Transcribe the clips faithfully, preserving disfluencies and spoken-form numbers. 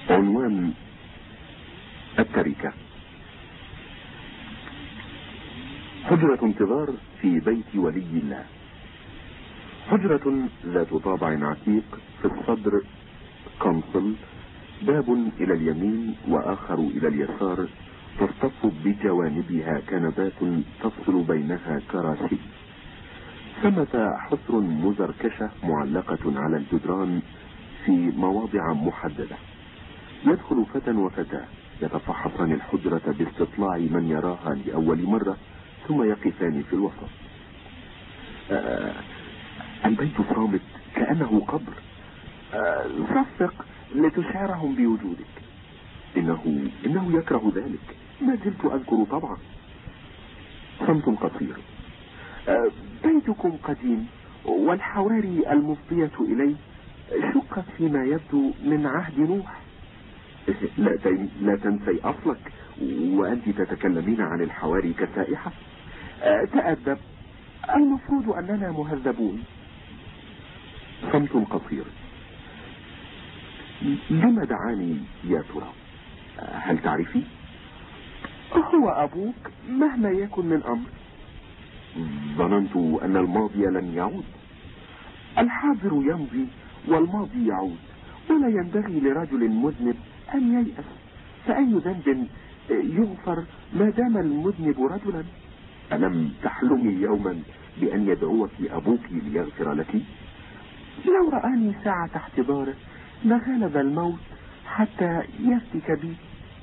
عنوان التركة. حجرة انتظار في بيت ولي الله. حجرة ذات طابع عتيق، في الصدر قنصل، باب إلى اليمين وآخر إلى اليسار، تصطف بجوانبها كنبات تفصل بينها كراسي. ثمة حصر مزركشة معلقة على الجدران في مواضع محددة. يدخل فتى وفتاة يتفحصان الحجرة باستطلاع من يراها لأول مرة، ثم يقفان في الوسط. آه البيت صامت كأنه قبر. آه صفق لتشعرهم بوجودك. إنه, إنه يكره ذلك، ما زلت أذكر طبعا. صمت قصير. آه بيتكم قديم، والحواري المفضية إليه شقت فيما يبدو من عهد نوح. لا, لا تنسي أصلك وأنت تتكلمين عن الحواري كسائحة. أه تأدب، المفروض أننا مهذبون. صمت قصير. لما دعاني يا ترى؟ هل تعرفي؟ هو أبوك مهما يكن من أمر. ظننت أن الماضي لن يعود. الحاضر يمضي والماضي يعود، ولا ينبغي لرجل مذنب أن ييأس، فأي ذنب يغفر ما دام المذنب رجلا. ألم تحلمي يوما بأن يدعوك أبوك ليغفر لك؟ لو رآني ساعة احتضاره لغلب الموت حتى يفتك بي.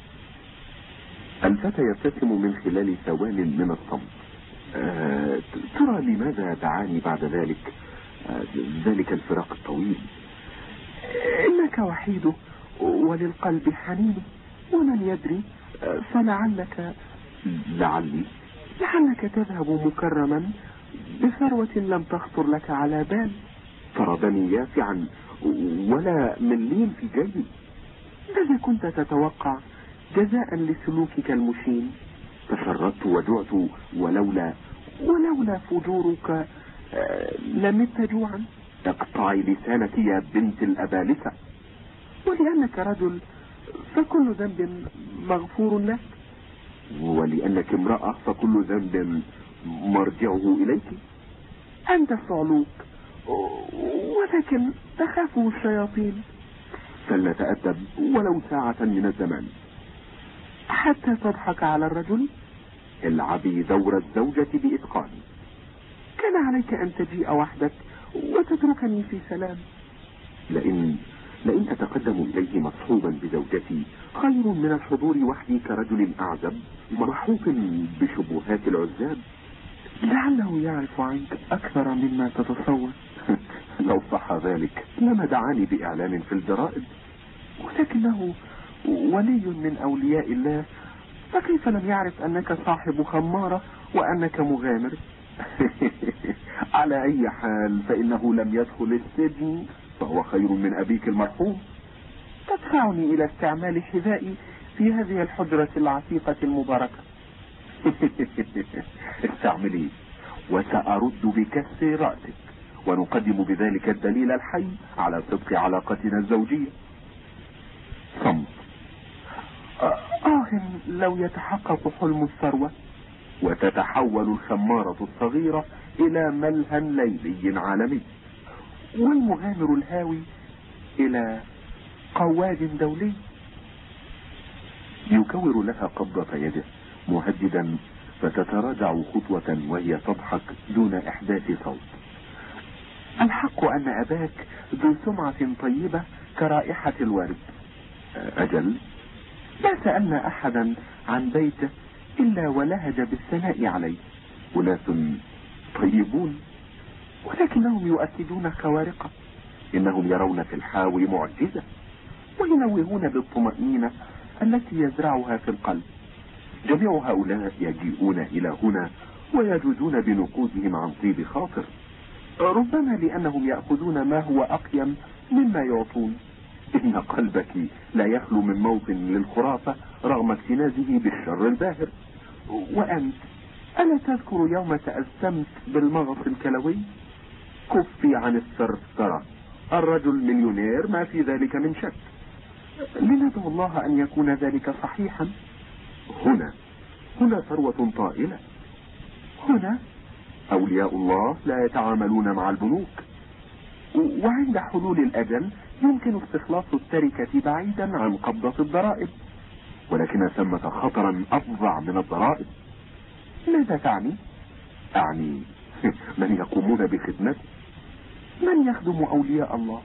الفتى يبتسم من خلال ثوان من الصمت. أه ترى لماذا دعاني بعد ذلك أه ذلك الفراق الطويل؟ إنك وحيد وللقلب حنين، ومن يدري فلعلك لعلي لعلك تذهب مكرما بثروة لم تخطر لك على بال. طردني يافعا ولا مليم في جيبي. ماذا كنت تتوقع جزاء لسلوكك المشين؟ تشردت وجعت، ولولا ولولا فجورك لمت جوعا. اقطعي لسانك يا بنت الأبالسة. ولأنك رجل فكل ذنب مغفور لك، ولأنك امرأة فكل ذنب مرجعه إليك. أنت صعلوك، ولكن تخافه الشياطين. فلنتأدب ولو ساعة من الزمان حتى تضحك على الرجل. العبي دور الزوجة بإتقان. كان عليك أن تجيء وحدك وتتركني في سلام. لئن لئن أتقدم إليه مصحوبا بزوجتي خير من الحضور وحدي كرجل أعزب مرحوق بشبهات العزاب. لعله يعرف عنك أكثر مما تتصور. لو صح ذلك لما دعاني بإعلان في الجرائد، ولكنه ولي من أولياء الله، فكيف لم يعرف أنك صاحب خمارة وأنك مغامر؟ على أي حال فإنه لم يدخل السجن، فهو خير من أبيك المرحوم. تدفعني إلى استعمال حذائي في هذه الحجرة العتيقة المباركة. استعملي وسأرد بكسر رأسك، ونقدم بذلك الدليل الحي على صدق علاقتنا الزوجية. صمت. آه لو يتحقق حلم الثروة وتتحول الخمارة الصغيرة إلى ملهى ليلي عالمي، والمغامر الهاوي إلى قواد دولي. يكور لها قبضة يده مهددا، فتتراجع خطوة وهي تضحك دون إحداث صوت. الحق أن أباك ذو سمعة طيبة كرائحة الورد. أجل، ما سألنا أحدا عن بيته إلا ولهج بالثناء عليه. أناس طيبون، ولكنهم يؤكدون خوارقه. إنهم يرون في الحاوي معجزة، وينوهون بالطمأنينة التي يزرعها في القلب. جميع هؤلاء يجيئون إلى هنا ويجودون بنقودهم عن طيب خاطر، ربما لأنهم يأخذون ما هو أقيم مما يعطون. إن قلبك لا يخلو من موطن للخرافة رغم اكتنازه بالشر الباهر. وأنت ألا تذكر يوم تأسمت بالمغص الكلوي؟ كفي عن الثرثرة، الرجل مليونير ما في ذلك من شك. لندعو الله أن يكون ذلك صحيحا. هنا هنا ثروة طائلة. هنا أولياء الله لا يتعاملون مع البنوك، وعند حلول الأجل يمكن استخلاص التركة بعيدا عن قبضة الضرائب، ولكن ثمة خطرا أفظع من الضرائب. ماذا تعني؟ أعني من يقومون بخدمته، من يخدم أولياء الله.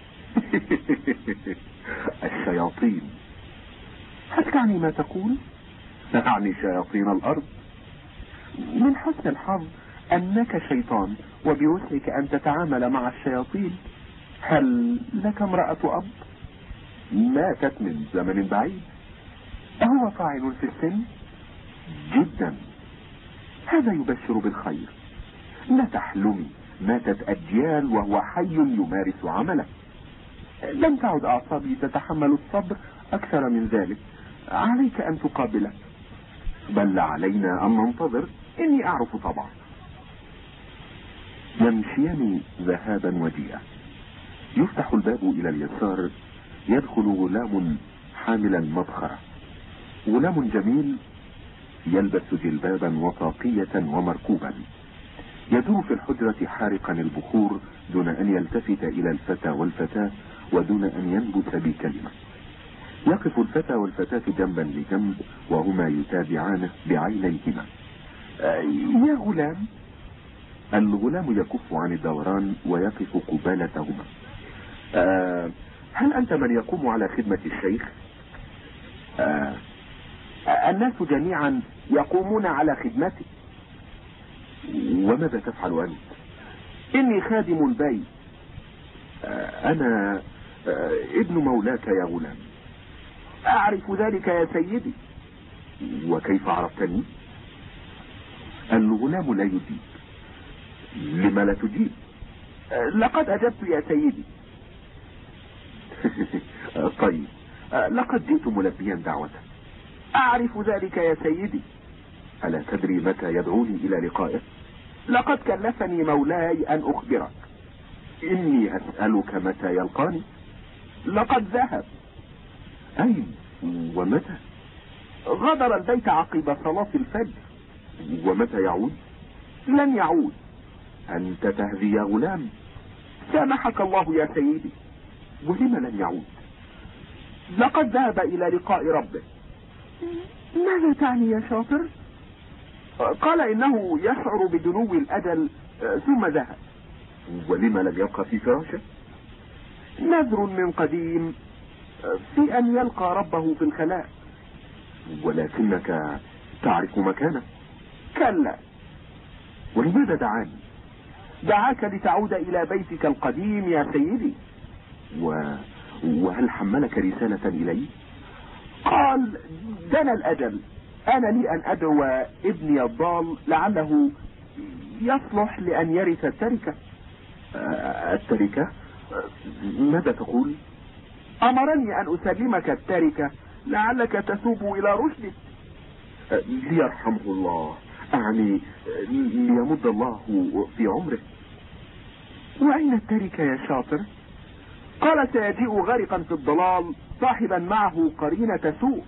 الشياطين. هل تعني ما تقول؟ تعني شياطين الأرض. من حسن الحظ أنك شيطان وبوسعك أن تتعامل مع الشياطين. هل لك امرأة أب؟ ماتت من زمن بعيد. أهو فاعل في السن؟ جدا. هذا يبشر بالخير. لا تحلمي، ماتت أجيال وهو حي يمارس عمله. لم تعد أعصابي تتحمل الصبر أكثر من ذلك. عليك أن تقابله، بل علينا أن ننتظر. إني أعرف طبعا. يمشيان ذهابا وجيئا. يفتح الباب إلى اليسار، يدخل غلام حاملا مبخرة. غلام جميل يلبس جلبابا وطاقية ومركوبا، يدور في الحجرة حارقا البخور دون أن يلتفت إلى الفتى والفتاة ودون أن ينبت بكلمة. يقف الفتى والفتاة جنبا لجنب وهما يتابعانه بعينيهما. يا غلام. الغلام يكف عن الدوران ويقف قبالتهما. أه هل أنت من يقوم على خدمة الشيخ؟ أه الناس جميعا يقومون على خدمتي. وماذا تفعل أنت؟ إني خادم البيت. أه أنا أه ابن مولاك يا غلام. أعرف ذلك يا سيدي. وكيف عرفتني؟ الغلام لا يجيب. لما لا تجيب؟ لقد أجبت يا سيدي. طيب، لقد جئت ملبيا دعوته. أعرف ذلك يا سيدي. ألا تدري متى يدعوني إلى لقائه؟ لقد كلفني مولاي أن أخبرك. إني أسألك متى يلقاني. لقد ذهب. أين ومتى؟ غادر البيت عقب صلاة الفجر. ومتى يعود؟ لن يعود. أنت تهذي يا غلام. سامحك الله يا سيدي. ولم لن يعود؟ لقد ذهب إلى لقاء ربه. ماذا تعني يا شاطر؟ قال إنه يشعر بدنو الأجل ثم ذهب. ولم لم يبقى في فراشه؟ نذر من قديم في أن يلقى ربه في الخلاء. ولكنك تعرف مكانه؟ كلا. ولماذا دعاني؟ دعاك لتعود إلى بيتك القديم يا سيدي. و... وهل حملك رسالة إلي؟ قال دنا الأجل، أنا لي أن أدعو ابني الضال لعله يصلح لأن يرث التركة. التركة؟ ماذا تقول؟ أمرني أن أسلمك التركة لعلك تتوب إلى رشدك. ليرحمه الله، أعني ليمد الله في عمره. وأين التركة يا شاطر؟ قال سيجيء غرقا في الضلال صاحبا معه قرينة سوء.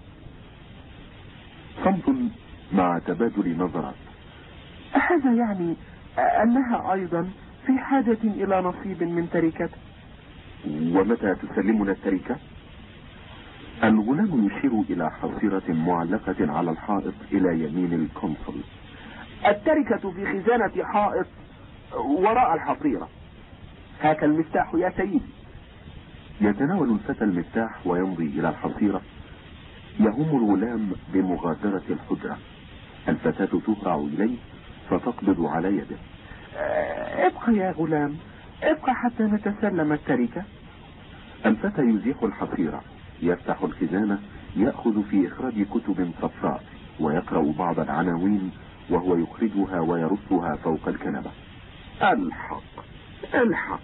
صمت مع تبادل نظرات. هذا يعني أنها أيضا في حاجة إلى نصيب من تركته. ومتى تسلمنا التركة؟ الغلام يشير إلى حصيرة معلقة على الحائط إلى يمين القنصل. التركة في خزانة حائط وراء الحصيرة. هاك المفتاح يا سيدي. يتناول الفتى المفتاح ويمضي إلى الحصيرة. يهم الغلام بمغادرة الحجرة. الفتاة تهرع إليه فتقبض على يده. ابقى يا غلام، ابقى حتى نتسلم التركة. الفتى يزيح الحصيرة، يفتح الخزانة، يأخذ في إخراج كتب صفراء ويقرأ بعض العناوين وهو يخرجها ويرصها فوق الكنبة. الحق الحق.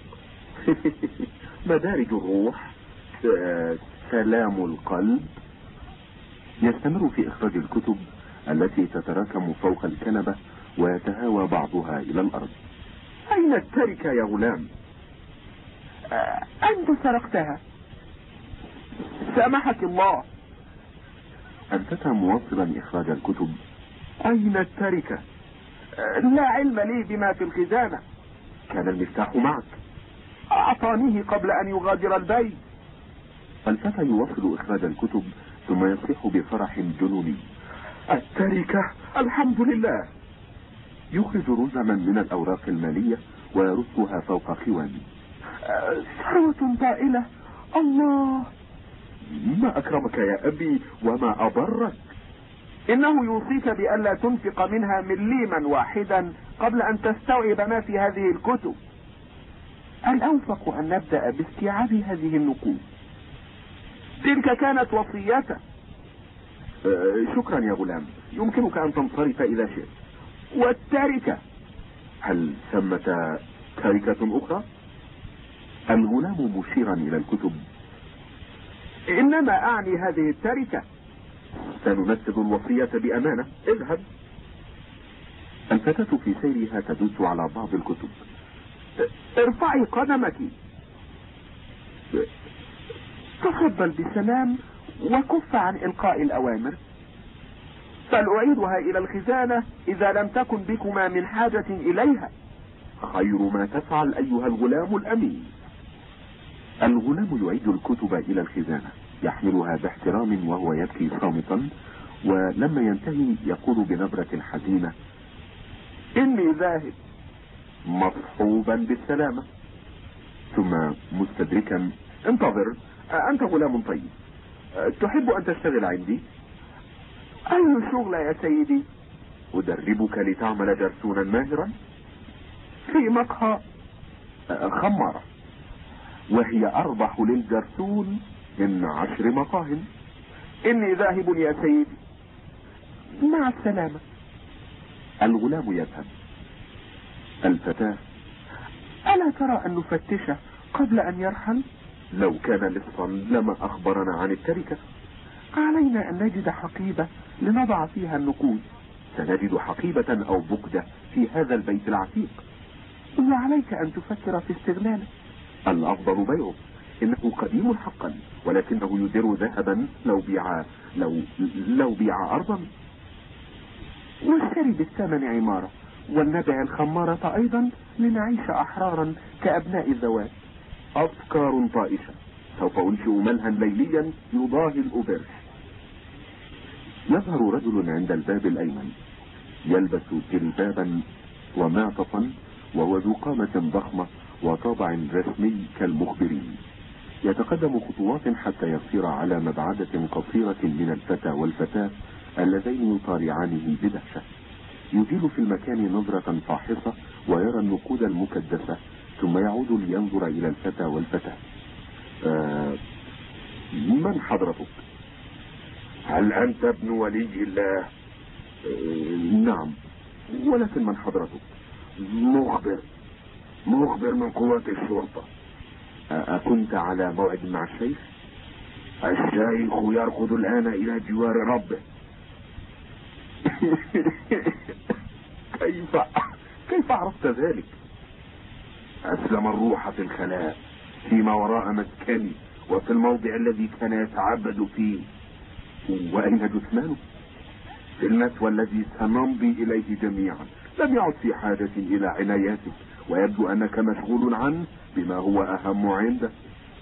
مدارج الروح، سلام القلب. يستمر في إخراج الكتب التي تتراكم فوق الكنبة ويتهاوى بعضها إلى الأرض. أين التركة يا غلام؟ أنت سرقتها. سامحك الله. الفتى مواصلا إخراج الكتب: أين التركة؟ لا علم لي بما في الخزانة. كان المفتاح معك؟ أعطانيه قبل أن يغادر البيت. الفتى يواصل إخراج الكتب ثم يصيح بفرح جنوني: التركة الحمد لله. يخرج رزما من الأوراق المالية ويرصها فوق خواني. ثروة طائلة. الله، ما أكرمك يا أبي وما أبرك. إنه يوصيك بألا تنفق منها مليما واحدا قبل أن تستوعب ما في هذه الكتب. الأوفق أن نبدأ باستيعاب هذه النقود. تلك كانت وصيته. أه شكرا يا غلام، يمكنك أن تنصرف إذا شئت. والتركة؟ هل ثمة تركة أخرى؟ الغلام مشيرا إلى الكتب: إنما أعني هذه التركة. سننفذ الوصية بأمانة، اذهب. الفتاة في سيرها تدس على بعض الكتب. ارفعي قدمك. تفضل بسلام وكف عن إلقاء الأوامر. فلأعيدها إلى الخزانة إذا لم تكن بكما من حاجة إليها. خير ما تفعل أيها الغلام الأمين. الغلام يعيد الكتب إلى الخزانة، يحملها باحترام وهو يبكي صامتا، ولما ينتهي يقول بنبرة حزينة: إني ذاهب. مصحوبا بالسلامة. ثم مستدركا: انتظر، أنت غلام طيب، تحب أن تشتغل عندي؟ أي شغل يا سيدي؟ أدربك لتعمل جرسونا ماهرا في مقهى خمارة، وهي أربح للجرسون من عشر مقاهن. إني ذاهب يا سيدي، مع السلامة. الغلام يذهب. الفتاة: ألا ترى أن نفتشه قبل أن يرحل؟ لو كان لصا لما أخبرنا عن التركة. علينا أن نجد حقيبة لنضع فيها النقود. سنجد حقيبة أو بقدة في هذا البيت العتيق. وعليك أن تفكر في استغلاله. الأفضل بيعه، إنه قديم حقا، ولكنه يدر ذهبا لو بيع لو لو بيع أرضا. واشتري بالثمن عمارة، ولنبع الخمارة أيضا لنعيش أحرارا كأبناء الذوات. أفكار طائشة. سوف أنشئ ملها ليليا يضاهي الأوبرج. يظهر رجل عند الباب الأيمن، يلبس جلبابا ومعطفا، وهو ذو قامة ضخمة وطابع رسمي كالمخبرين. يتقدم خطوات حتى يصير على مبعدة قصيرة من الفتى والفتاة اللذين يطالعانه بدهشة. يزيل في المكان نظرة فاحصة ويرى النقود المكدسة، ثم يعود لينظر إلى الفتى والفتاة. آه من حضرتك؟ هل أنت ابن ولي الله؟ آه نعم، ولكن من حضرتك؟ مخبر مخبر من قوات الشرطة. آه أكنت على موعد مع الشيخ؟ الشيخ يركض الآن إلى جوار ربه. كيف كيف عرفت ذلك؟ أسلم الروح في الخلاء فيما وراء مسكني وفي الموضع الذي كان يتعبد فيه. وأين جثمانه؟ في المثوى الذي سنمضي إليه جميعا. لم يعد في حاجة إلى عناياتك، ويبدو أنك مشغول عنه بما هو أهم عندك.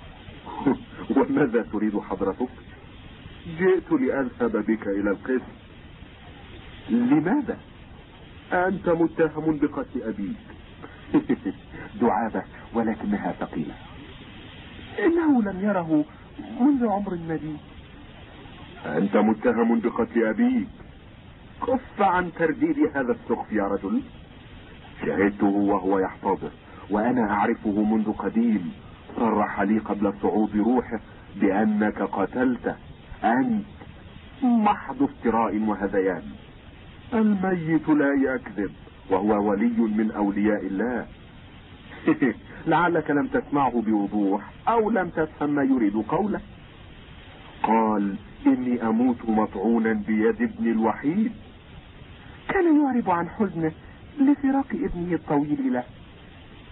وماذا تريد حضرتك؟ جئت لأذهب بك إلى القسم. لماذا؟ أنت متهم بقتل أبيك. دعابة ولكنها ثقيلة. إنه لم يره منذ عمر مديد. أنت متهم بقتل أبيك. كف عن ترديد هذا السخف يا رجل. شاهدته وهو يحتضر، وأنا أعرفه منذ قديم. صرح لي قبل صعود روحه بأنك قتلته. أنت محض افتراء وهذيان. الميت لا يكذب، وهو ولي من أولياء الله. لعلك لم تسمعه بوضوح أو لم تفهم ما يريد قوله. قال: إني أموت مطعونا بيد ابني الوحيد. كان يعرب عن حزنه لفراق ابنه الطويل له.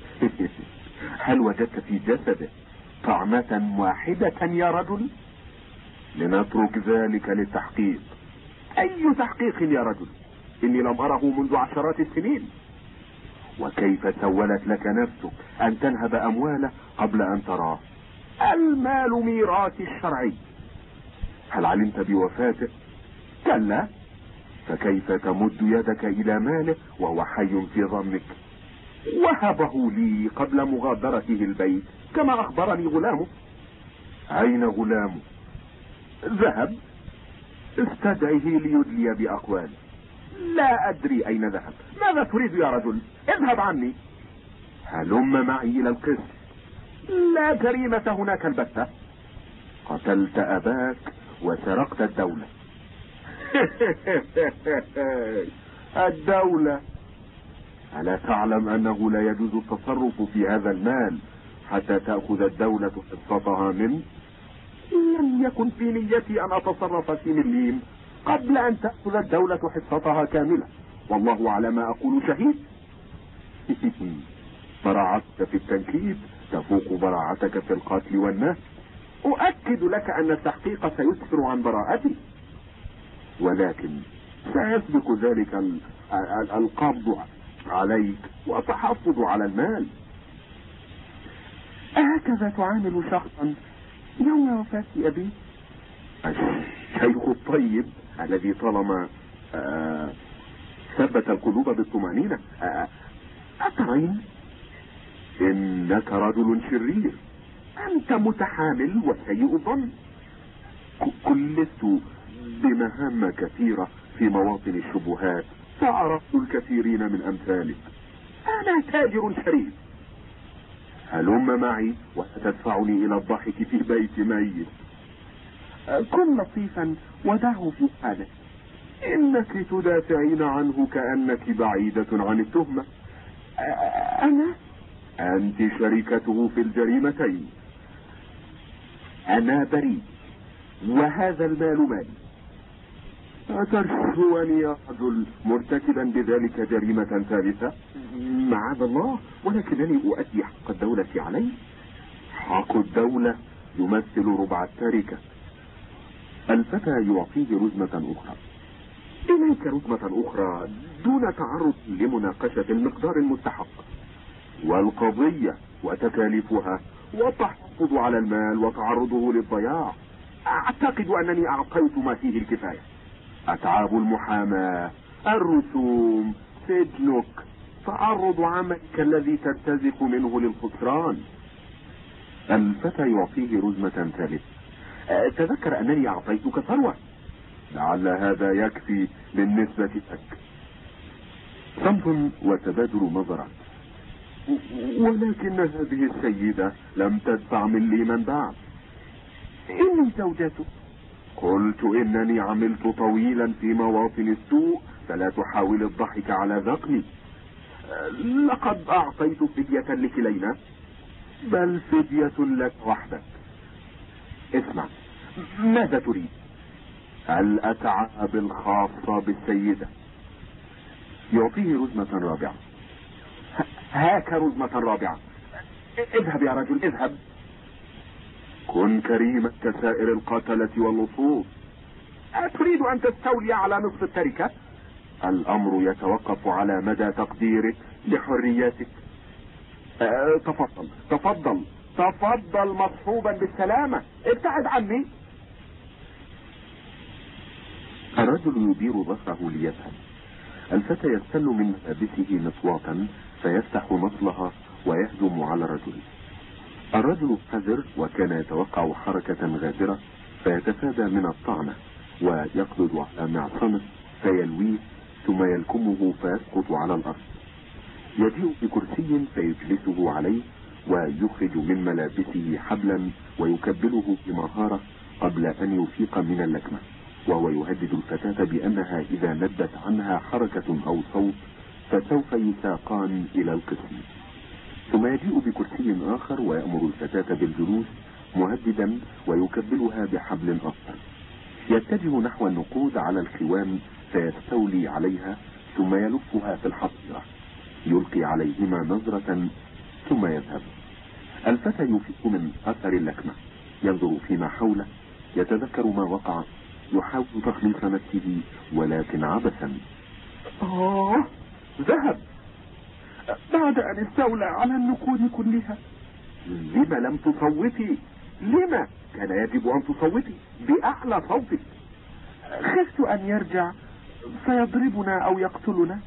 هل وجدت في جسده طعمة واحدة يا رجل؟ لنترك ذلك للتحقيق. أي تحقيق يا رجل؟ إني لم أره منذ عشرات السنين. وكيف سولت لك نفسك أن تنهب أمواله قبل أن تراه؟ المال ميراث الشرعي. هل علمت بوفاته؟ كلا. فكيف تمد يدك إلى ماله وهو حي في ظنك؟ وهبه لي قبل مغادرته البيت كما أخبرني غلامه. أين غلامه؟ ذهب. استدعه ليدلي بأقواله. لا أدري أين ذهب. ماذا تريد يا رجل؟ اذهب عني. هلم معي إلى القسم. لا جريمة هناك البتة. قتلت أباك وسرقت الدولة. الدولة. ألا تعلم أنه لا يجوز التصرف في هذا المال حتى تأخذ الدولة حصتها منه؟ لم يكن في نيتي أن أتصرف في مليم قبل أن تأخذ الدولة حصتها كاملة، والله على ما أقول شهيد. براعتك في التنكيد تفوق براعتك في القتل والنهب. أؤكد لك أن التحقيق سيسفر عن براءتي، ولكن سيسبق ذلك القبض عليك وتحفظ على المال. أهكذا تعامل شخصا يوم وفاة أبي؟ الشيخ الطيب الذي طالما آه ثبت القلوب بالطمأنينة. آه أترين إنك رجل شرير، أنت متحامل وسيء ظن. كلفت بمهام كثيرة في مواطن الشبهات فعرفت الكثيرين من أمثالك. أنا تاجر شريف. هلم معي وستدفعني إلى الضحك في بيت ميت. كن لطيفا ودعه في حاله. إنك تدافعين عنه كأنك بعيدة عن التهمة. أنا؟ أنت شريكته في الجريمتين. أنا بريء وهذا المال مالي. أترشوني يا رجل مرتكبا بذلك جريمة ثالثة؟ معاذ الله، ولكنني أؤدي حق الدولة علي. حق الدولة يمثل ربع التركة. الفتى يعطيه رزمة أخرى. إليك رزمة أخرى دون تعرض لمناقشة المقدار المستحق والقضية وتكاليفها والتحفظ على المال وتعرضه للضياع. أعتقد أنني أعطيت ما فيه الكفاية. أتعاب المحاماة، الرسوم، سجنك، تعرض عملك الذي ترتزق منه للخسران. الفتى يعطيه رزمة ثالثة. تذكر أنني أعطيتك ثروة، لعل هذا يكفي بالنسبة لك. صمت وتبادل نظرات. ولكن هذه السيدة لم تدفع مني من بعد. إني زوجته. قلت إنني عملت طويلا في مواطن السوء فلا تحاول الضحك على ذقني. لقد أعطيت فدية لكلينا، بل فدية لك وحدك. اسمع، ماذا تريد؟ الأتعاب الخاصة بالسيدة. يعطيه رزمة رابعة. هاك رزمة رابعة. اذهب يا رجل اذهب. كن كريما كسائر القتلة واللصوص. أتريد أن تستولي على نصف التركة؟ الأمر يتوقف على مدى تقديرك لحرياتك. أه تفضل تفضل تفضل مصحوبا بالسلامة. ابتعد عني. الرجل يدير ظهره ليذهب. الفتى يستل من ملابسه مصواتا فيفتح نصلها ويهجم على الرجل. الرجل حذر وكان يتوقع حركة غادرة فيتفادى من الطعنة ويقبض على معصمه فيلويه ثم يلكمه فيسقط على الأرض. يجيء بكرسي فيجلسه عليه ويخرج من ملابسه حبلا ويكبله بمهارة قبل أن يفيق من اللكمة، وهو يهدد الفتاة بأنها إذا ندت عنها حركة أو صوت فسوف يساقان إلى القسم. ثم يجيء بكرسي آخر ويأمر الفتاة بالجلوس مهددا ويكبلها بحبل أخر. يتجه نحو النقود على الخوام فيستولي عليها ثم يلفها في الحصيرة، يلقي عليهما نظرة ثم يذهب. الفتى يفيق من أثر اللكمة، ينظر فيما حوله يتذكر ما وقع، يحاول تخليص نفسه ولكن عبثا. آه ذهب بعد أن استولى على النقود كلها. لم لم تصوتي؟ لما كان يجب أن تصوتي بأعلى صوتك؟ خفت أن يرجع فيضربنا أو يقتلنا.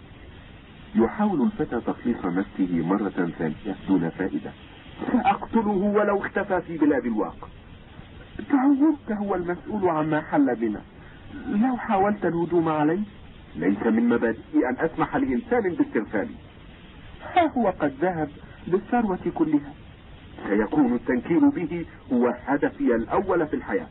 يحاول الفتى تخليص نفسه مرة ثانية دون فائدة. سأقتله ولو اختفى في بلاد الواقع. تعودت هو المسؤول عما حل بنا. لو حاولت الهجوم عليه ليس من مبادئي أن أسمح لإنسان باستغفالي. ها هو قد ذهب بالثروة كلها. سيكون التنكيل به هو هدفي الأول في الحياة.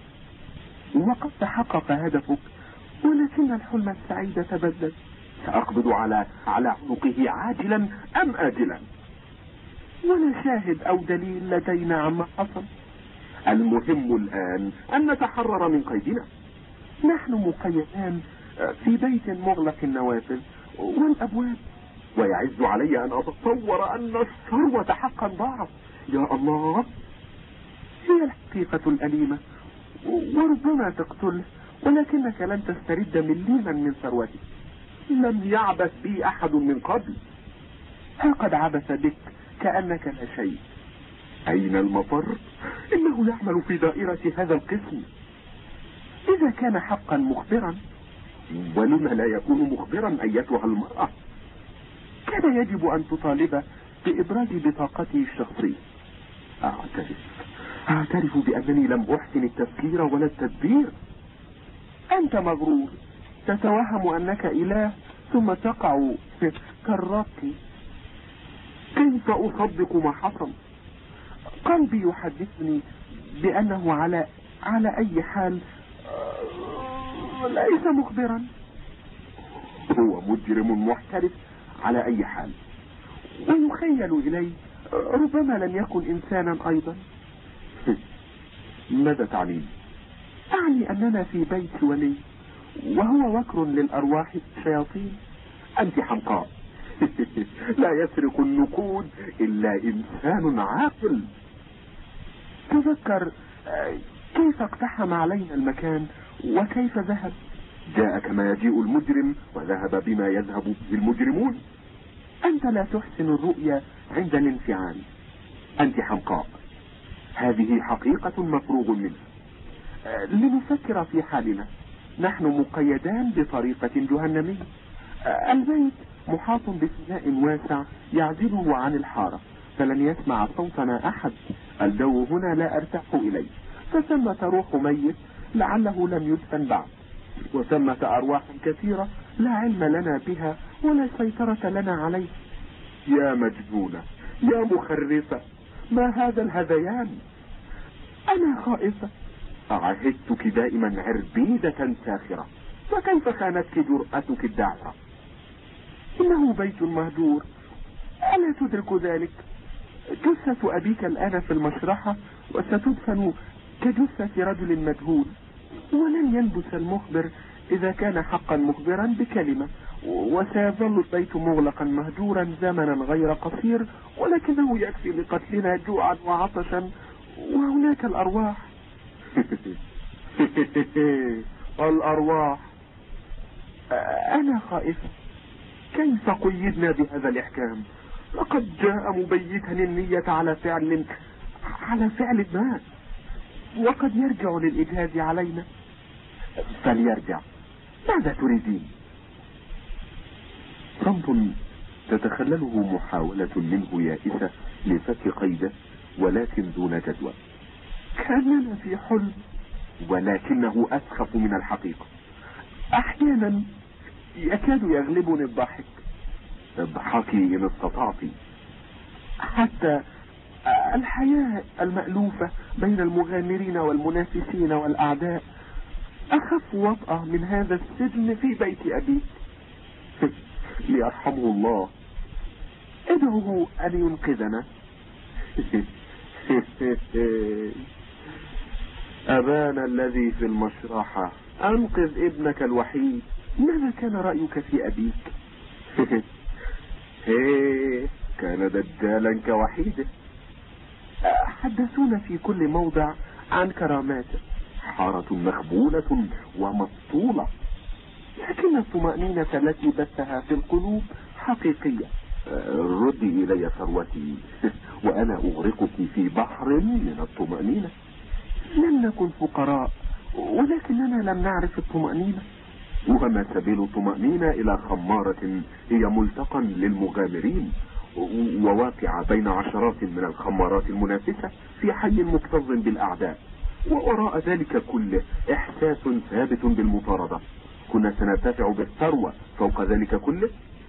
وقد تحقق هدفك، ولكن الحلم السعيد تبدد. سأقبض على على عنقه عاجلا أم آجلا. ولا شاهد أو دليل لدينا عما حصل. المهم الآن أن نتحرر من قيدنا. نحن مقيدان في بيت مغلق النوافذ والأبواب. ويعز علي أن أتصور أن الثروة حقا ضاعت. يا الله، هي الحقيقة الأليمة، وربما تقتله، ولكنك لن تسترد مليما من ثروتك. لم يعبث بي أحد من قبل. ها قد عبث بك كأنك لا شيء. أين المفر؟ إنه يعمل في دائرة هذا القسم. إذا كان حقا مخبرا، ولما لا يكون مخبرا أيتها المرأة؟ كان يجب أن تطالب بإبراز بطاقته الشخصية. أعترف أعترف بأنني لم أحسن التفكير ولا التدبير. أنت مغرور، تتوهم أنك إله ثم تقع في كالربط. كيف أصدق ما حصل؟ قلبي يحدثني بأنه على على أي حال ليس مخبرا. هو مجرم محترف على أي حال. ويخيل إلي ربما لم يكن إنسانا أيضا. ماذا تعنين؟ أعني أننا في بيت ولي، وهو وكر للأرواح الشياطين. أنت حمقاء. لا يسرق النقود إلا إنسان عاقل. تذكر كيف اقتحم علينا المكان وكيف ذهب. جاء كما يجيء المجرم وذهب بما يذهب به المجرمون. أنت لا تحسن الرؤية عند الانفعال. أنت حمقاء. هذه حقيقة مفروغ منها. لنفكر في حالنا. نحن مقيدان بطريقة جهنمية. البيت محاط بفناء واسع يعزله عن الحارة، فلن يسمع صوتنا أحد. الجو هنا لا أرتاح إليه، فثمة روح ميت لعله لم يدفن بعد، وثمة أرواح كثيرة لا علم لنا بها ولا سيطرة لنا عليه. يا مجنونة، يا مخرفة، ما هذا الهذيان؟ أنا خائفة. أعهدتك دائما عربيدة ساخرة، فكيف خانتك جرأتك الدعوة؟ إنه بيت مهجور، ألا تدرك ذلك؟ جثة أبيك الآن في المشرحة، وستدفن كجثة رجل مجهول. ولن ينبس المخبر إذا كان حقا مخبرا بكلمة، وسيظل البيت مغلقا مهجورا زمنا غير قصير، ولكنه يكفي لقتلنا جوعا وعطشا. وهناك الأرواح. الأرواح. أنا خائفة. كيف قيدنا بهذا الإحكام؟ لقد جاء مبيتا النية على فعل على فعل ما، وقد يرجع للإجهاز علينا. فليرجع. ماذا تريدين؟ صمت تتخلله محاولة منه يائسة لفك قيده، ولكن دون جدوى. كأننا في حلم، ولكنه أسخف من الحقيقة. أحيانا يكاد يغلبني الضحك. اضحكي إن استطعتي. حتى الحياة المألوفة بين المغامرين والمنافسين والأعداء أخف وطأة من هذا السجن في بيت أبيك. ليرحمه الله. ادعوه أن ينقذنا. أبانا الذي في المشرحة، أنقذ ابنك الوحيد. ماذا كان رأيك في أبيك؟ هيه، كان دجالا كوحيده. حدثونا في كل موضع عن كراماته. حارة مخبولة ومسطولة، لكن الطمأنينة التي بثها في القلوب حقيقية. ردي إلي ثروتي وأنا أغرقك في بحر من الطمأنينة. لم نكن فقراء، ولكننا لم نعرف الطمأنينة. وما سبيل الطمأنينة إلى خمارة هي ملتقى للمغامرين، وواقع بين عشرات من الخمارات المنافسة في حي مكتظ بالأعداء، ووراء ذلك كله إحساس ثابت بالمطاردة. كنا سنرتفع بالثروة فوق ذلك كله.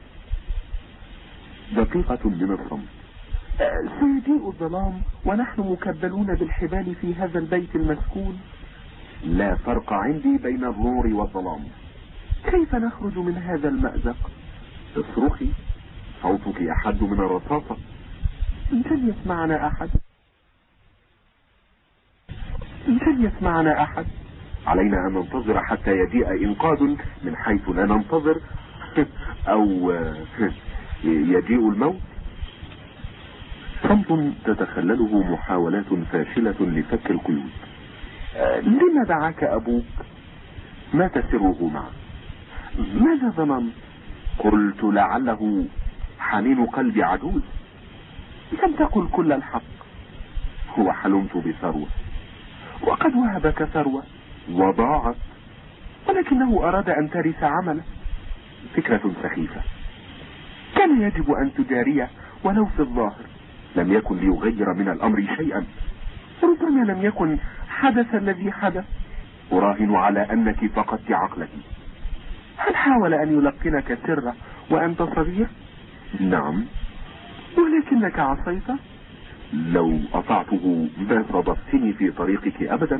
دقيقة من الصمت. سيضيء الظلام ونحن مكبلون بالحبال في هذا البيت المسكون. لا فرق عندي بين النور والظلام. كيف نخرج من هذا المأزق؟ اصرخي، صوتك أحد من الرصاصة. لن يسمعنا أحد، لن يسمعنا أحد. علينا أن ننتظر حتى يجيء إنقاذ من حيث لا ننتظر، أو يجيء الموت. صمت تتخلله محاولات فاشلة لفك القيود. لما دعاك أبوك؟ ما تسره معه؟ ماذا ظننت؟ قلت لعله حنين قلب عجوز. لم تقل كل الحق. هو حلمت بثروة، وقد وهبك ثروة وضاعت، ولكنه أراد أن ترث عمله. فكرة سخيفة. كان يجب أن تجاريه ولو في الظاهر. لم يكن ليغير من الأمر شيئا. ربما لم يكن حدث الذي حدث. أراهن على أنك فقدت عقلك. هل حاول أن يلقنك سره وأنت صغير؟ نعم. ولكنك عصيت؟ لو أطعته ما صدفتني في طريقك أبدا.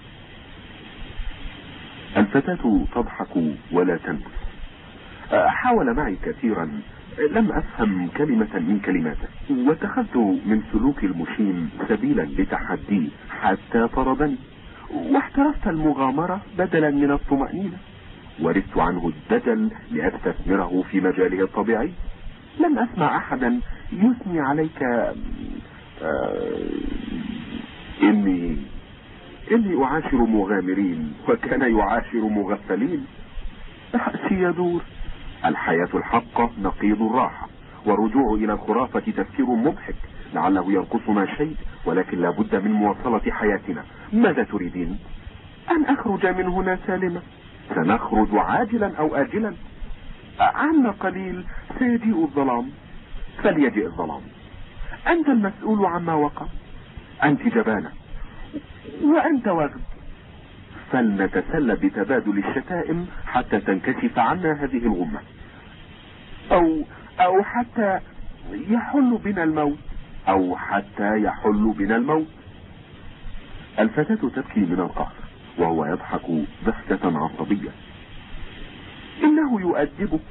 الفتاة تضحك ولا تنبس. حاول معي كثيرا، لم أفهم كلمة من كلماته، واتخذت من سلوك المشيم سبيلا لتحديه حتى طردني. واحترفت المغامرة بدلا من الطمأنينة. ورثت عنه الدجل لأستثمره في مجاله الطبيعي. لم أسمع أحدا يثني عليك آه إني إني أعاشر مغامرين وكان يعاشر مغفلين. رأسي يدور. الحياة الحقة نقيض الراحة، والرجوع إلى الخرافة تفكير مضحك، لعله ينقصنا شيء، ولكن لا بد من مواصلة حياتنا. ماذا تريدين؟ أن أخرج من هنا سالما. سنخرج عاجلا أو آجلا. عنا قليل سيجيء الظلام. فليجئ الظلام. أنت المسؤول عما وقع. أنت جبانة وأنت وغد. فلنتسلى بتبادل الشتائم حتى تنكشف عنا هذه الغمة، أو أو حتى يحل بنا الموت. أو حتى يحل بنا الموت. الفتاة تبكي من القهر وهو يضحك ضحكة عصبية. إنه يؤدبك.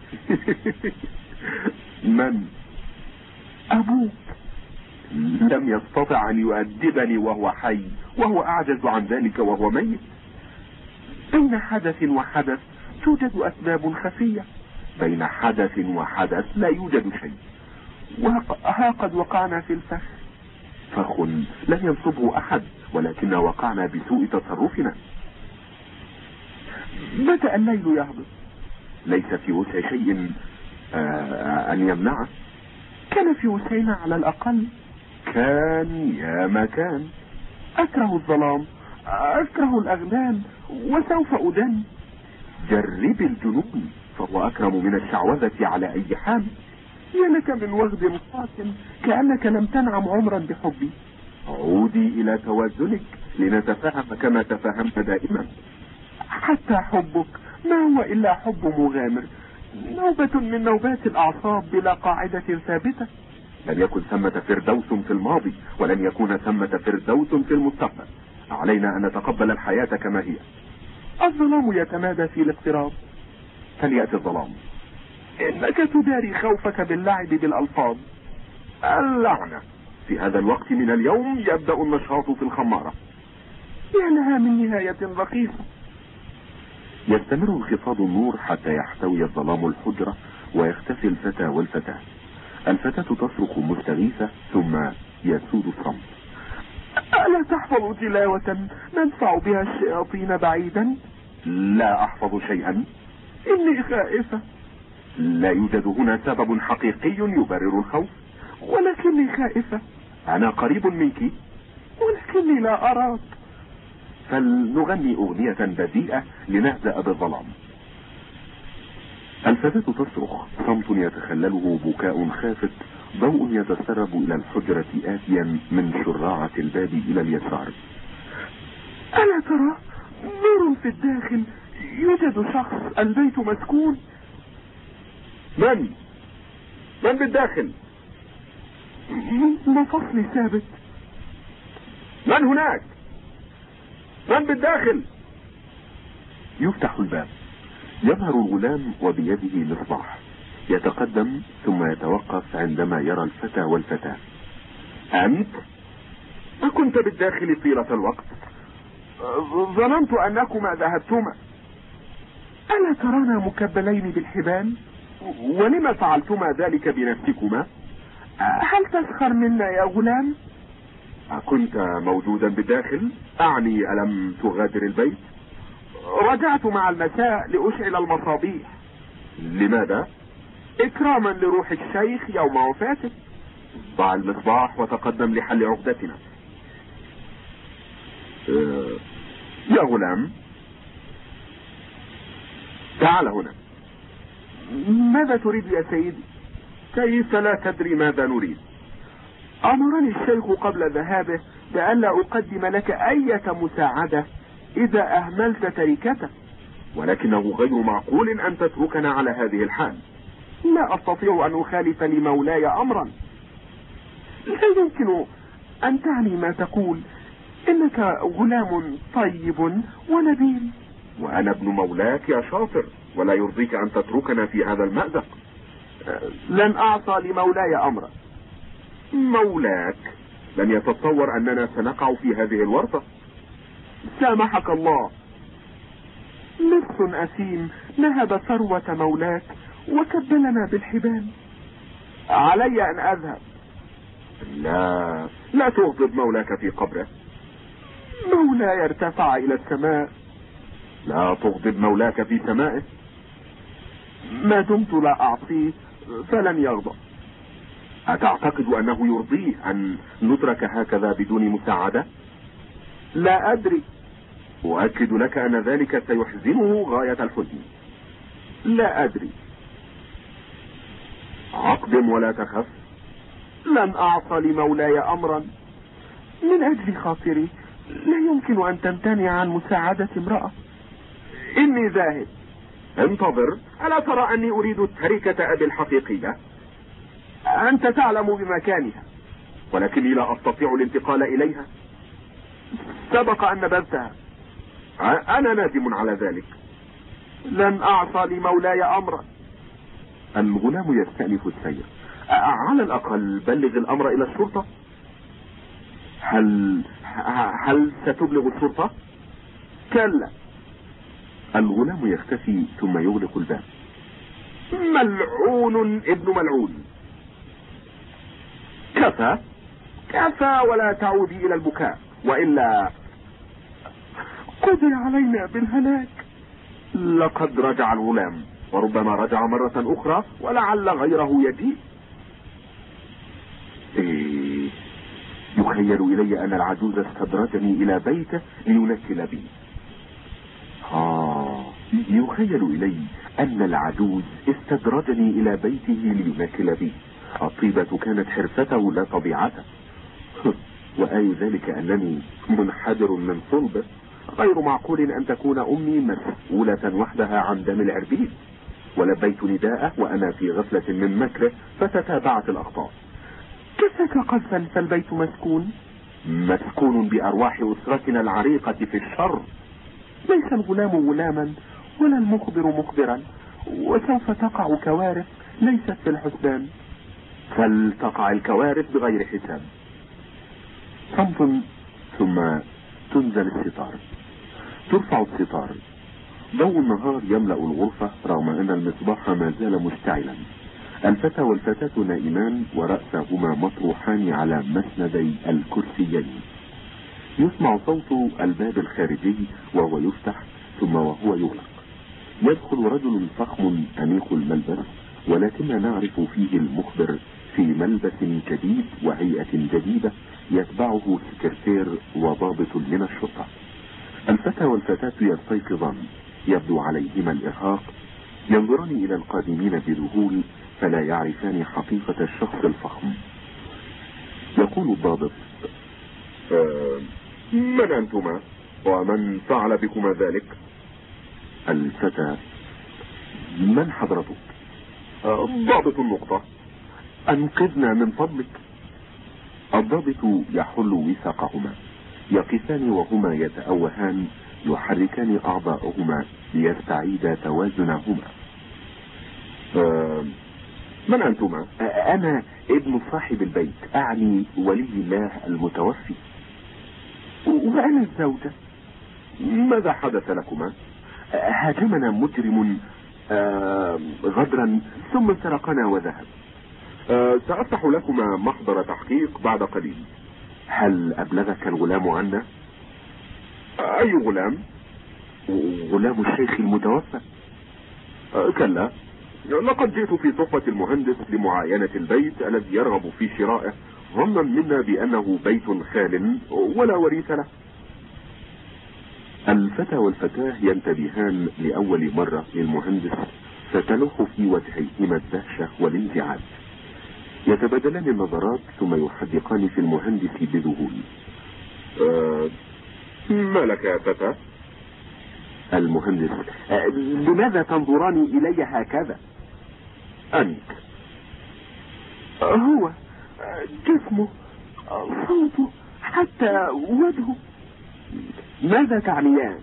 من؟ أبوك. لم يستطع أن يؤدبني وهو حي، وهو أعجز عن ذلك وهو ميت. بين حدث وحدث توجد أسباب خفية. بين حدث وحدث لا يوجد شيء. وها قد وقعنا في الفخ. فخ لم ينصبه أحد، ولكن وقعنا بسوء تصرفنا. بدأ الليل يهبط. ليس في وسع شيء آه أن يمنعه. كان في وسعنا على الأقل. كان يا ما كان. أكره الظلام، أكره الأغلال، وسوف أدن. جرب الجنون فهو أكرم من الشعوذة على أي حال. يا لك من وغد قاسم، كأنك لم تنعم عمرا بحبي. عودي إلى توازنك لنتفاهم كما تفاهمت دائما. حتى حبك ما هو إلا حب مغامر، نوبة من نوبات الأعصاب بلا قاعدة ثابتة. لم يكن ثمة فردوس في الماضي، ولن يكون ثمة فردوس في المستقبل. علينا أن نتقبل الحياة كما هي. الظلام يتمادى في الاقتراب. فليأتي الظلام. إنك تداري خوفك باللعب بالألفاظ. اللعنة. في هذا الوقت من اليوم يبدأ النشاط في الخمارة. يا لها من نهاية رخيصة. يستمر انخفاض النور حتى يحتوي الظلام الحجرة ويختفي الفتى والفتاة. الفتاة تصرخ مستغيثة ثم يسود الصمت. ألا تحفظ تلاوة ندفع بها الشياطين بعيدا؟ لا أحفظ شيئا. إني خائفة. لا يوجد هنا سبب حقيقي يبرر الخوف. ولكني خائفة. أنا قريب منك ولكني لا أراك. فلنغني أغنية بديئة لنهدأ بالظلام. الفتاة تصرخ، صمت يتخلله بكاء خافت، ضوء يتسرب إلى الحجرة آتيا من شراعة الباب إلى اليسار. ألا ترى نور في الداخل؟ يوجد شخص، البيت مسكون. من؟ من بالداخل؟ مفصلي ثابت. من هناك؟ من بالداخل؟ يفتح الباب، يظهر الغلام وبيده مصباح، يتقدم ثم يتوقف عندما يرى الفتى والفتاة. أنت؟ أكنت بالداخل طيلة الوقت؟ ظننت أنكما ذهبتما. ألا ترانا مكبلين بالحبال؟ ولما فعلتما ذلك بنفسكما؟ هل تسخر منا يا غلام؟ أكنت موجودا بالداخل؟ أعني ألم تغادر البيت؟ رجعت مع المساء لأشعل المصابيح. لماذا؟ إكراما لروح الشيخ يوم وفاته. ضع المصباح وتقدم لحل عقدتنا. أه يا غلام، تعال هنا. ماذا تريد يا سيدي؟ كيف لا تدري ماذا نريد؟ أمرني الشيخ قبل ذهابه بألا أقدم لك أي مساعدة إذا أهملت تركته. ولكنه غير معقول أن تتركنا على هذه الحال. لا أستطيع أن أخالف لمولاي أمرا. لا يمكن أن تعني ما تقول. إنك غلام طيب ونبيل. وأنا ابن مولاك يا شاطر، ولا يرضيك أن تتركنا في هذا المأزق. لن أعصى لمولاي أمرا. مولاك لن يتصور أننا سنقع في هذه الورطة. سامحك الله. لص أثيم نهب ثروة مولاك وكبلنا بالحبال. علي أن أذهب. لا لا تغضب مولاك في قبره. مولاي ارتفع إلى السماء. لا تغضب مولاك في سمائه. ما دمت لا أعصيه فلن يغضب. أتعتقد أنه يرضيه أن نترك هكذا بدون مساعدة؟ لا أدري. أؤكد لك أن ذلك سيحزنه غاية الحزن. لا أدري. أقدم ولا تخف. لن أعصى لمولاي أمرا. من أجل خاطري لا يمكن أن تمتنع عن مساعدة امرأة. إني ذاهب. انتظر، ألا ترى أني أريد تركة أبي الحقيقية؟ أنت تعلم بمكانها. ولكني لا أستطيع الانتقال إليها. سبق أن نبذتها. أنا نادم على ذلك. لن أعصى لمولاي أمرا. الغلام يستأنف السير. على الأقل بلغ الأمر إلى الشرطة. هل هل ستبلغ الشرطة؟ كلا. الغلام يختفي ثم يغلق الباب. ملعون ابن ملعون. كفى كفى ولا تعودي إلى البكاء، وإلا قدر علينا بالهلاك. لقد رجع الغلام، وربما رجع مرة أخرى، ولعل غيره يجيء. إيه، يخيل إلي أن العجوز استدرجني إلى بيته لينكل بي. آه يخيل إلي أن العجوز استدرجني إلى بيته لينكل بي. الطيبة كانت حرفته لا طبيعته. وآي ذلك أنني منحدر من صلبه. غير معقول أن تكون أمي مسؤولة وحدها عن دم العربيد. ولبيت نداءه وأنا في غفلة من مكره، فتتابعت الأخطاء. كفاك قذفا فالبيت مسكون. مسكون بأرواح أسرتنا العريقة في الشر. ليس الغلام غلاما ولا المخبر مخبرا، وسوف تقع كوارث ليست في الحسبان. فلتقع الكوارث بغير حساب. صمت، ثم تنزل الستار. ترفع الستار. ضوء النهار يملأ الغرفة رغم أن المصباح ما زال مشتعلا. الفتى والفتاة نائمان ورأسهما مطروحان على مسندي الكرسيين. يسمع صوت الباب الخارجي وهو يفتح ثم وهو يغلق. يدخل رجل فخم أنيق الملبس، ولكن نعرف فيه المخبر في ملبس جديد وهيئة جديدة، يتبعه سكرتير وضابط من الشرطة. الفتى والفتاة يستيقظان، يبدو عليهما الإرهاق، ينظران إلى القادمين بذهول فلا يعرفان حقيقة الشخص الفخم. يقول الضابط: أه من أنتما ومن فعل بكما ذلك؟ الفتى: من حضرتك؟ أه ضابط النقطة. أنقذنا من فضلك. الضابط يحل وثاقهما، يقفان وهما يتأوهان، يحركان أعضاءهما ليستعيد توازنهما. أه من أنتما؟ أنا ابن صاحب البيت، أعني ولي الله المتوفي. وأنا الزوجة. ماذا حدث لكما؟ هاجمنا مجرم آه غدرا ثم سرقنا وذهب. أه سأفتح لكما محضر تحقيق بعد قليل. هل أبلغك الغلام عنا؟ أي غلام؟ غلام الشيخ المتوفى. أه كلا، لقد جئت في صحبة المهندس لمعاينة البيت الذي يرغب في شرائه، ظنا منا بأنه بيت خال ولا وريث له. الفتى والفتاة ينتبهان لأول مرة للمهندس، فتلوح في وجهيهما الدهشة والانزعاج. يتبادلان النظرات ثم يحدقان في المهندس بذهول. أه ما لك يا فتى؟ المهندس: أه لماذا تنظران إلي هكذا؟ أنت؟ أه هو جسمه، صوته، حتى وجهه. ماذا تعنيان؟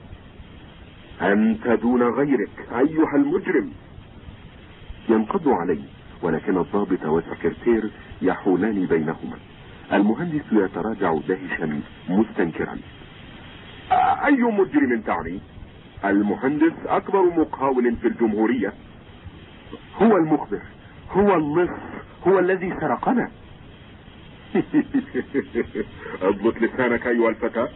أنت دون غيرك أيها المجرم. ينقض علي، ولكن الضابط والسكرتير يحولان بينهما. المهندس يتراجع دهشا مستنكرا. أي مجرم تعني؟ المهندس أكبر مقاول في الجمهورية. هو المخبر، هو اللص، هو الذي سرقنا. اضبط لسانك أيها الفتى.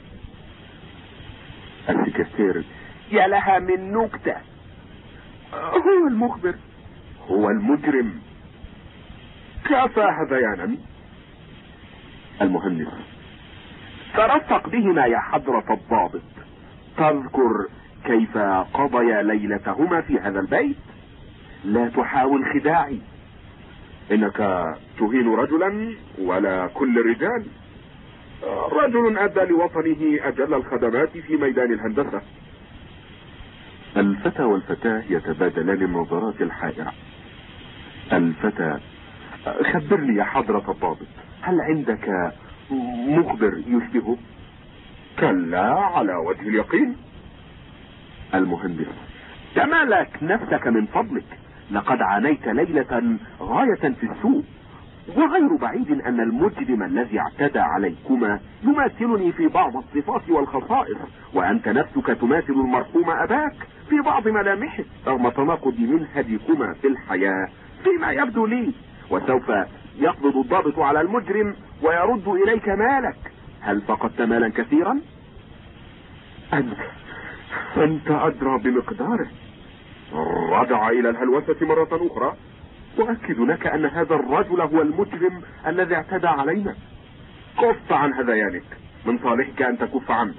السكرتير: يا لها من نكتة. هو المخبر، هو المجرم. كفى هذيانا. المهندس: ترفق بهما يا حضرة الضابط. تذكر كيف قضيا ليلتهما في هذا البيت. لا تحاول خداعي. إنك تهين رجلا ولا كل الرجال. رجل أدى لوطنه أجل الخدمات في ميدان الهندسة. الفتى والفتاة يتبادلان النظرات الحائرة. الفتى: خبرني يا حضرة الضابط، هل عندك مخبر يشبهه؟ كلا على وجه اليقين. المهندس: تمالك نفسك من فضلك، لقد عانيت ليلة غاية في السوء، وغير بعيد أن المجرم الذي اعتدى عليكما يماثلني في بعض الصفات والخصائص، وأنت نفسك تماثل المرحوم أباك في بعض ملامحه، رغم تناقض منهجكما في الحياة فيما يبدو لي. وسوف يقبض الضابط على المجرم ويرد إليك مالك. هل فقدت مالا كثيرا؟ أنت أنت أدرى بمقداره. رجع إلى الهلوسة مرة أخرى. أؤكد لك أن هذا الرجل هو المجرم الذي اعتدى علينا. كف عن هذيانك، من صالحك أن تكف عنه.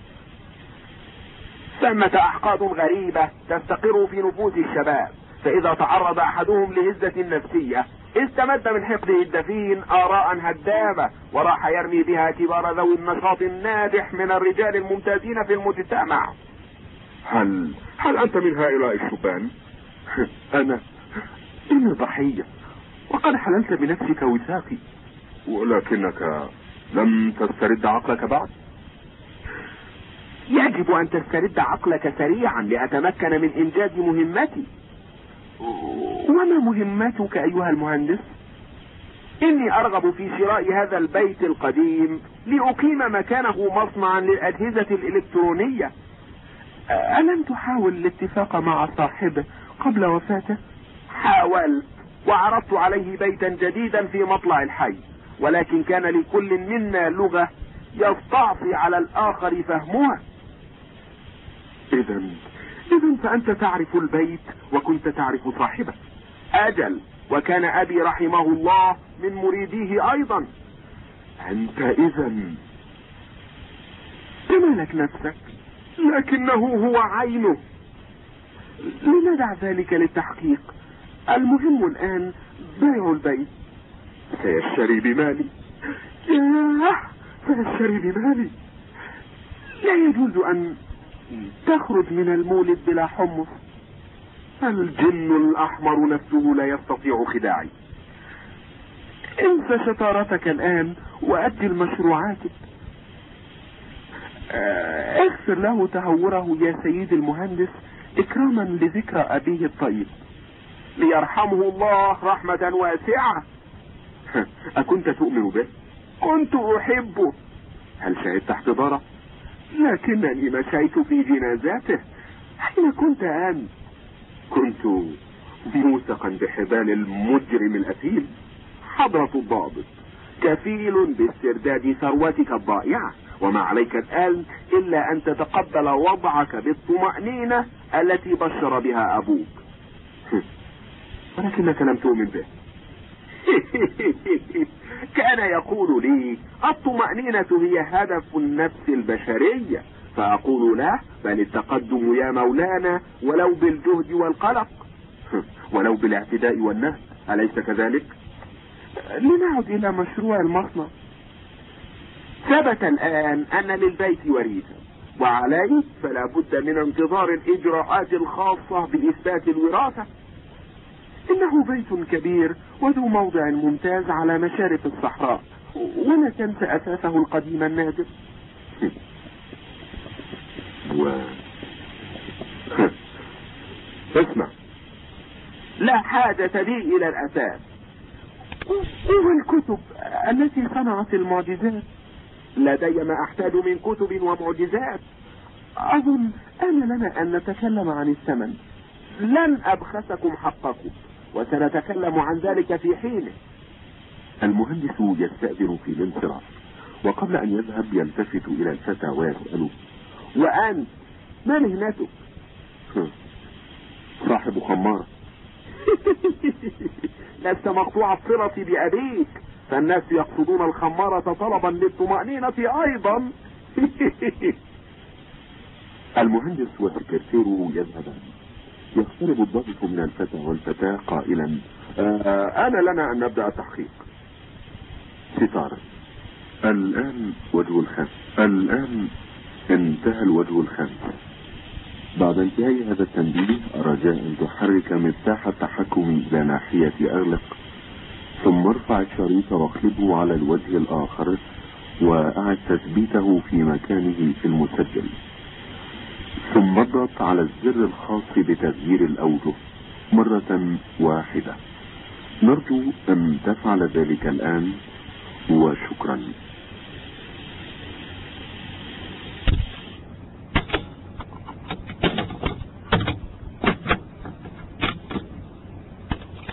ثمة أحقاد غريبة تستقر في نفوس الشباب، فإذا تعرض أحدهم لهزة نفسية استمد من حقده الدفين آراء هدامة، وراح يرمي بها كبار ذوي النشاط الناجح من الرجال الممتازين في المجتمع. هل هل أنت من هؤلاء الشبان؟ أنا إني ضحية، وقد حللت بنفسك وثاقي. ولكنك لم تسترد عقلك بعد. يجب أن تسترد عقلك سريعا لأتمكن من إنجاز مهمتي. وما مهمتك أيها المهندس؟ إني أرغب في شراء هذا البيت القديم لأقيم مكانه مصنعا للأجهزة الإلكترونية. ألم تحاول الاتفاق مع صاحبه قبل وفاته؟ حاولت، وعرضت عليه بيتا جديدا في مطلع الحي، ولكن كان لكل منا لغة يستعصي على الآخر فهمها. إذا إذا فأنت تعرف البيت وكنت تعرف صاحبه. أجل، وكان أبي رحمه الله من مريديه أيضا. أنت إذا تمالك نفسك، لكنه هو عينه. لندع ذلك للتحقيق. المهم الآن بيع البيت. سيشتري بمالي. ياه، سيشتري بمالي. لا يجوز أن تخرج من المولد بلا حمص. الجن الأحمر نفسه لا يستطيع خداعي. انسى شطارتك الآن وأجل مشروعاتك. اغفر له تهوره يا سيد المهندس إكراما لذكرى أبيه الطيب. ليرحمه الله رحمة واسعة. أكنت تؤمن به؟ كنت أحبه. هل شهدت احتضاره؟ لكنني مشيت في جنازاته. حين كنت أنت؟ كنت موثقا بحبال المجرم الأثيم حضرة الضابط، كفيل باسترداد ثروتك الضائعة، وما عليك الآن إلا أن تتقبل وضعك بالطمأنينة التي بشر بها أبوك. ولكنك لم تؤمن به. كان يقول لي الطمأنينة هي هدف النفس البشرية، فأقول له بل التقدم يا مولانا ولو بالجهد والقلق، ولو بالاعتداء والنهب، أليس كذلك؟ لنعد إلى مشروع المصنع. ثبت الآن أن للبيت وريثا، وعليه فلا بد من انتظار الإجراءات الخاصة بإثبات الوراثة. إنه بيت كبير وذو موضع ممتاز على مشارف الصحراء، ولا تنسى أساسه القديم النادر. و... اسمع، لا حاجة لي إلى الأساس. والكتب التي صنعت المعجزات؟ لدي ما أحتاج من كتب ومعجزات. أظن أن لنا أن نتكلم عن الثمن. لن أبخسكم حقكم، وسنتكلم عن ذلك في حينه. المهندس يستأذن في الانصراف، وقبل أن يذهب يلتفت إلى الفتى ويسأله: وأنت ما مهنتك؟ صاحب خمارة. لست مقطوع الصلة بأبيك، فالناس يقصدون الخمارة طلبا للطمأنينة أيضا. المهندس وسكرتيره يذهبان. يقترب الضابط من الفتى والفتاة قائلا: آه أنا لنا أن نبدأ التحقيق. ستارة. الآن وجه الخامس. الآن انتهى الوجه الخامس. بعد انتهاء هذا التنبيه رجاء أن تحرك مفتاح التحكم إلى ناحية أغلق، ثم ارفع الشريط واقلبه على الوجه الآخر وأعد تثبيته في مكانه في المسجل، ثم اضغط على الزر الخاص بتغيير الأوجه مرة واحدة. نرجو أن تفعل ذلك الآن، وشكرا.